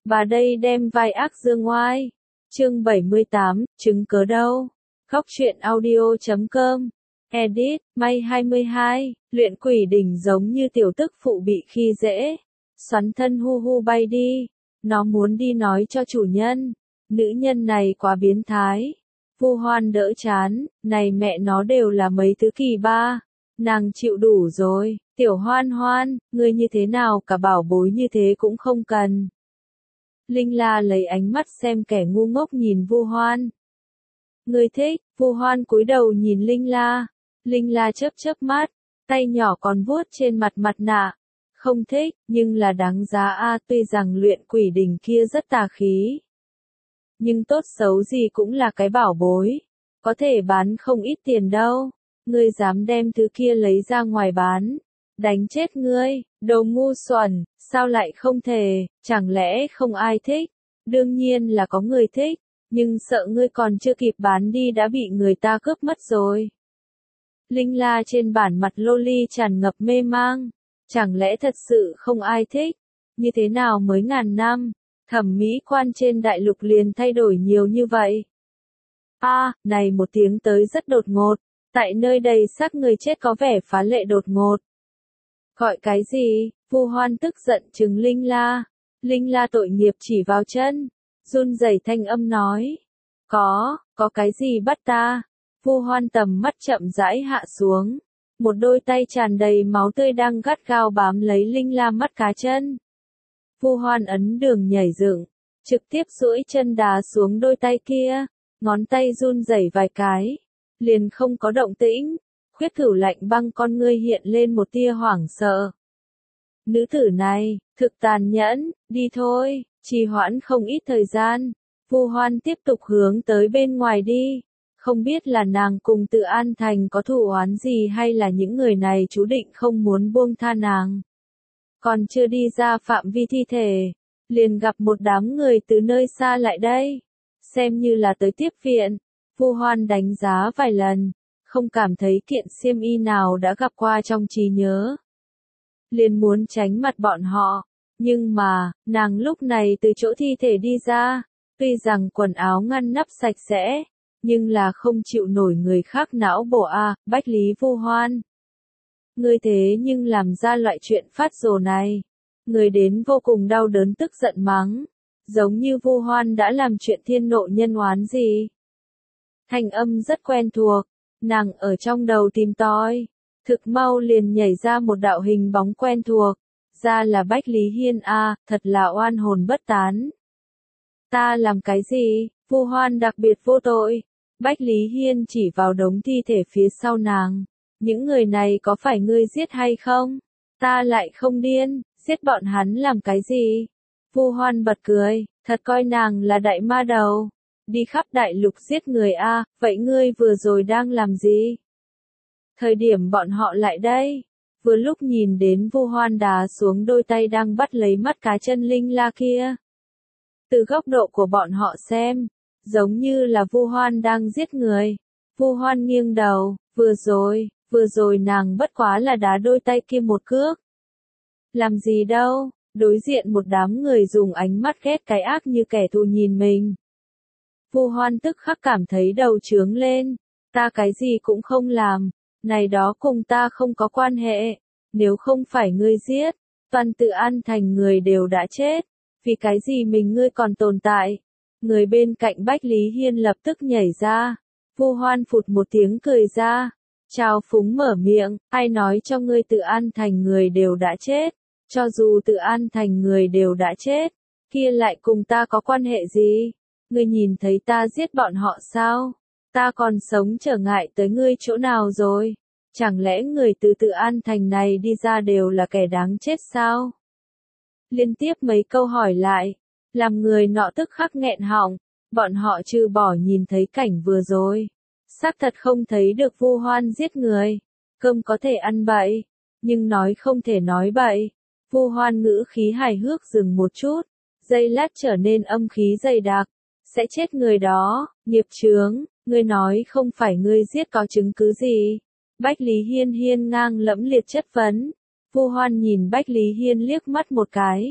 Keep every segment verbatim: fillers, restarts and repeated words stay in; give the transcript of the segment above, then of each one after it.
Bà đây đem vai ác dương oai. Chương bảy mươi tám, chứng cớ đâu? Góc truyện audio chấm com. Edit, May hai mươi hai, luyện quỷ đỉnh giống như tiểu tức phụ bị khi dễ. Xoắn thân hu hu bay đi. Nó muốn đi nói cho chủ nhân. Nữ nhân này quá biến thái. Vu Hoan đỡ chán, này mẹ nó đều là mấy thứ kỳ ba. Nàng chịu đủ rồi, tiểu Hoan Hoan, ngươi như thế nào cả bảo bối như thế cũng không cần. Linh La lấy ánh mắt xem kẻ ngu ngốc nhìn Vu Hoan. Ngươi thích? Vu Hoan cúi đầu nhìn Linh La. Linh La chớp chớp mắt, tay nhỏ còn vuốt trên mặt mặt nạ. Không thích, nhưng là đáng giá a, tuy rằng luyện quỷ đỉnh kia rất tà khí. Nhưng tốt xấu gì cũng là cái bảo bối. Có thể bán không ít tiền đâu. Ngươi dám đem thứ kia lấy ra ngoài bán. Đánh chết ngươi, đồ ngu xuẩn, sao lại không thể, chẳng lẽ không ai thích? Đương nhiên là có người thích, nhưng sợ ngươi còn chưa kịp bán đi đã bị người ta cướp mất rồi. Linh La trên bản mặt loli tràn ngập mê mang. Chẳng lẽ thật sự không ai thích? Như thế nào mới ngàn năm? Thẩm mỹ quan trên đại lục liền thay đổi nhiều như vậy. A, à, này một tiếng tới rất đột ngột. Tại nơi đầy xác người chết có vẻ phá lệ đột ngột. Gọi cái gì? Vu Hoan tức giận trừng Linh La. Linh La tội nghiệp chỉ vào chân. Run rẩy thanh âm nói. Có, có cái gì bắt ta? Vu Hoan tầm mắt chậm rãi hạ xuống. Một đôi tay tràn đầy máu tươi đang gắt gao bám lấy Linh La mắt cá chân. Vu Hoan ấn đường nhảy dựng, trực tiếp duỗi chân đá xuống đôi tay kia, ngón tay run rẩy vài cái, liền không có động tĩnh. Khuyết thử lạnh băng con ngươi hiện lên một tia hoảng sợ. Nữ tử này, thực tàn nhẫn, đi thôi, trì hoãn không ít thời gian. Vu Hoan tiếp tục hướng tới bên ngoài đi. Không biết là nàng cùng Tự An Thành có thù oán gì hay là những người này chú định không muốn buông tha nàng. Còn chưa đi ra phạm vi thi thể, liền gặp một đám người từ nơi xa lại đây. Xem như là tới tiếp viện. Vu Hoan đánh giá vài lần, không cảm thấy kiện xiêm y nào đã gặp qua trong trí nhớ. Liền muốn tránh mặt bọn họ, nhưng mà, nàng lúc này từ chỗ thi thể đi ra, tuy rằng quần áo ngăn nắp sạch sẽ, nhưng là không chịu nổi người khác não bổ a, Bách Lý Vu Hoan. Ngươi thế nhưng làm ra loại chuyện phát rồ này. Người đến vô cùng đau đớn tức giận mắng, giống như Vu Hoan đã làm chuyện thiên nộ nhân oán gì. Thanh âm rất quen thuộc, nàng ở trong đầu tìm tòi, thực mau liền nhảy ra một đạo hình bóng quen thuộc, ra là Bách Lý Hiên a, thật là oan hồn bất tán. Ta làm cái gì? Vu Hoan đặc biệt vô tội. Bách Lý Hiên chỉ vào đống thi thể phía sau nàng. Những người này có phải ngươi giết hay không? Ta lại không điên, giết bọn hắn làm cái gì? Vu Hoan bật cười, thật coi nàng là đại ma đầu. Đi khắp đại lục giết người a, vậy ngươi vừa rồi đang làm gì? Thời điểm bọn họ lại đây, vừa lúc nhìn đến Vu Hoan đá xuống đôi tay đang bắt lấy mắt cá chân Linh La kia. Từ góc độ của bọn họ xem, giống như là Vu Hoan đang giết người. Vu Hoan nghiêng đầu, vừa rồi, vừa rồi nàng bất quá là đá đôi tay kia một cước. Làm gì đâu, đối diện một đám người dùng ánh mắt ghét cái ác như kẻ thù nhìn mình. Vu Hoan tức khắc cảm thấy đầu trướng lên, ta cái gì cũng không làm, này đó cùng ta không có quan hệ, nếu không phải ngươi giết, toàn Tự An Thành người đều đã chết, vì cái gì mình ngươi còn tồn tại. Người bên cạnh Bách Lý Hiên lập tức nhảy ra, Vu Hoan phụt một tiếng cười ra, trào phúng mở miệng, ai nói cho ngươi Tự An Thành người đều đã chết, cho dù Tự An Thành người đều đã chết, kia lại cùng ta có quan hệ gì? Ngươi nhìn thấy ta giết bọn họ sao? Ta còn sống trở ngại tới ngươi chỗ nào rồi? Chẳng lẽ người từ Tự An Thành này đi ra đều là kẻ đáng chết sao? Liên tiếp mấy câu hỏi lại, làm người nọ tức khắc nghẹn họng, bọn họ trừ bỏ nhìn thấy cảnh vừa rồi. Xác thật không thấy được Vu Hoan giết người, cơm có thể ăn bậy, nhưng nói không thể nói bậy. Vu Hoan ngữ khí hài hước dừng một chút, giây lát trở nên âm khí dày đặc, sẽ chết người đó, nghiệp chướng, ngươi nói không phải ngươi giết có chứng cứ gì. Bách Lý Hiên hiên ngang lẫm liệt chất vấn, Vu Hoan nhìn Bách Lý Hiên liếc mắt một cái,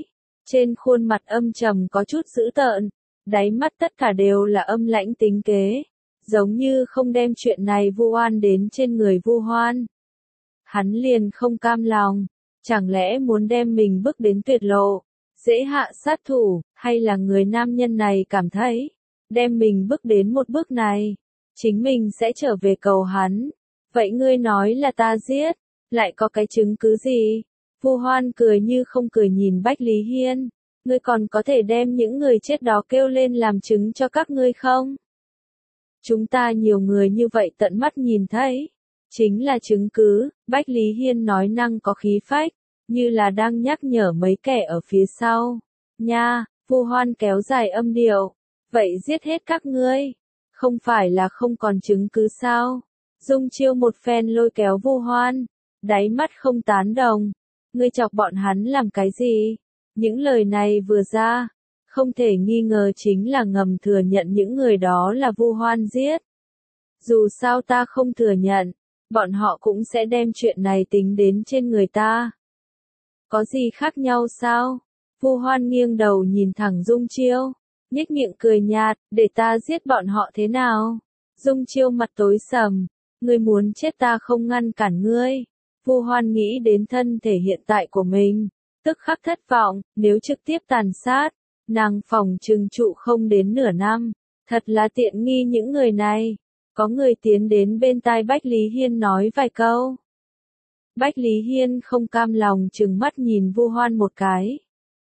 Trên khuôn mặt âm trầm có chút dữ tợn, đáy mắt tất cả đều là âm lãnh tính kế, giống như không đem chuyện này vu oan đến trên người Vu Hoan. Hắn liền không cam lòng, chẳng lẽ muốn đem mình bước đến tuyệt lộ, dễ hạ sát thủ, hay là người nam nhân này cảm thấy, đem mình bước đến một bước này, chính mình sẽ trở về cầu hắn. Vậy ngươi nói là ta giết, lại có cái chứng cứ gì? Vu Hoan cười như không cười nhìn Bách Lý Hiên, ngươi còn có thể đem những người chết đó kêu lên làm chứng cho các ngươi không? Chúng ta nhiều người như vậy tận mắt nhìn thấy, chính là chứng cứ. Bách Lý Hiên nói năng có khí phách, như là đang nhắc nhở mấy kẻ ở phía sau. Nha, Vu Hoan kéo dài âm điệu, vậy giết hết các ngươi, không phải là không còn chứng cứ sao? Dung Chiêu một phen lôi kéo Vu Hoan, đáy mắt không tán đồng, ngươi chọc bọn hắn làm cái gì? Những lời này vừa ra, không thể nghi ngờ chính là ngầm thừa nhận những người đó là Vu Hoan giết. Dù sao ta không thừa nhận, bọn họ cũng sẽ đem chuyện này tính đến trên người ta. Có gì khác nhau sao? Vu Hoan nghiêng đầu nhìn thẳng Dung Chiêu, nhếch miệng cười nhạt, để ta giết bọn họ thế nào? Dung Chiêu mặt tối sầm, ngươi muốn chết ta không ngăn cản ngươi. Vu Hoan nghĩ đến thân thể hiện tại của mình, tức khắc thất vọng, nếu trực tiếp tàn sát, nàng phòng trừng trụ không đến nửa năm, thật là tiện nghi những người này. Có người tiến đến bên tai Bách Lý Hiên nói vài câu. Bách Lý Hiên không cam lòng trừng mắt nhìn Vu Hoan một cái.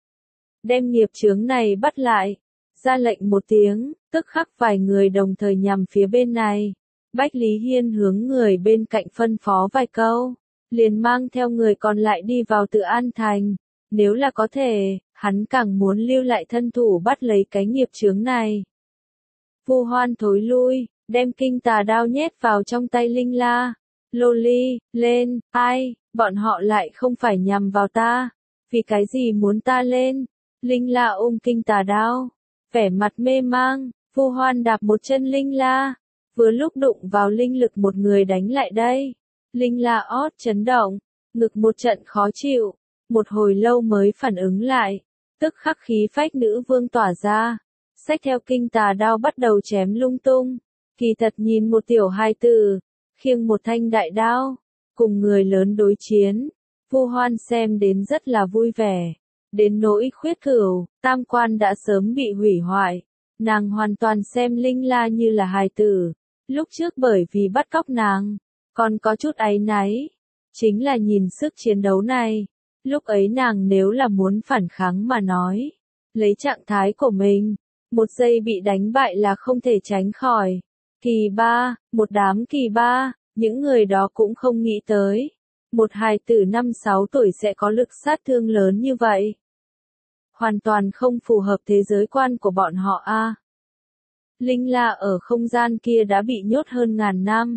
Đem nghiệp chướng này bắt lại, ra lệnh một tiếng, tức khắc vài người đồng thời nhằm phía bên này. Bách Lý Hiên hướng người bên cạnh phân phó vài câu, liền mang theo người còn lại đi vào Tự An Thành. Nếu là có thể, hắn càng muốn lưu lại thân thủ bắt lấy cái nghiệp chướng này. Vu Hoan thối lui, đem kinh tà đao nhét vào trong tay Linh La. Lô ly, lên, ai, bọn họ lại không phải nhằm vào ta, vì cái gì muốn ta lên? Linh La ôm kinh tà đao, vẻ mặt mê mang. Vu Hoan đạp một chân Linh La, vừa lúc đụng vào linh lực một người đánh lại đây. Linh La ót chấn động, ngực một trận khó chịu, một hồi lâu mới phản ứng lại, tức khắc khí phách nữ vương tỏa ra, xách theo kinh tà đao bắt đầu chém lung tung. Kỳ thật nhìn một tiểu hài tử, khiêng một thanh đại đao, cùng người lớn đối chiến, Vu Hoan xem đến rất là vui vẻ. Đến nỗi Khuyết Cửu, tam quan đã sớm bị hủy hoại, nàng hoàn toàn xem Linh La như là hài tử, lúc trước bởi vì bắt cóc nàng, còn có chút áy náy, chính là nhìn sức chiến đấu này, lúc ấy nàng nếu là muốn phản kháng mà nói, lấy trạng thái của mình, một giây bị đánh bại là không thể tránh khỏi. Kỳ ba, một đám kỳ ba, những người đó cũng không nghĩ tới. Một hài tử năm sáu tuổi sẽ có lực sát thương lớn như vậy. Hoàn toàn không phù hợp thế giới quan của bọn họ a. À. Linh La ở không gian kia đã bị nhốt hơn ngàn năm.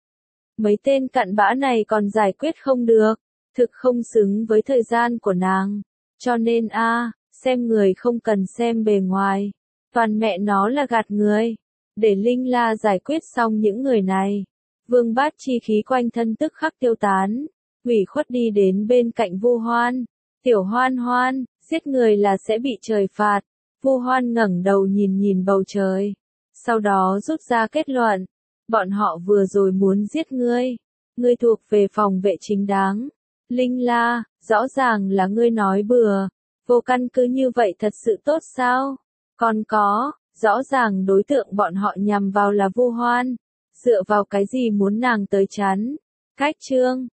Mấy tên cặn bã này còn giải quyết không được, thực không xứng với thời gian của nàng. Cho nên a, à, xem người không cần xem bề ngoài. Toàn mẹ nó là gạt người. Để Linh La giải quyết xong những người này, Vương Bát chi khí quanh thân tức khắc tiêu tán, ủy khuất đi đến bên cạnh Vu Hoan. Tiểu Hoan Hoan, giết người là sẽ bị trời phạt. Vu Hoan ngẩng đầu nhìn nhìn bầu trời, sau đó rút ra kết luận, bọn họ vừa rồi muốn giết ngươi, ngươi thuộc về phòng vệ chính đáng. Linh La, rõ ràng là ngươi nói bừa, vô căn cứ như vậy thật sự tốt sao? Còn có, rõ ràng đối tượng bọn họ nhằm vào là Vu Hoan, dựa vào cái gì muốn nàng tới chắn? Cách chương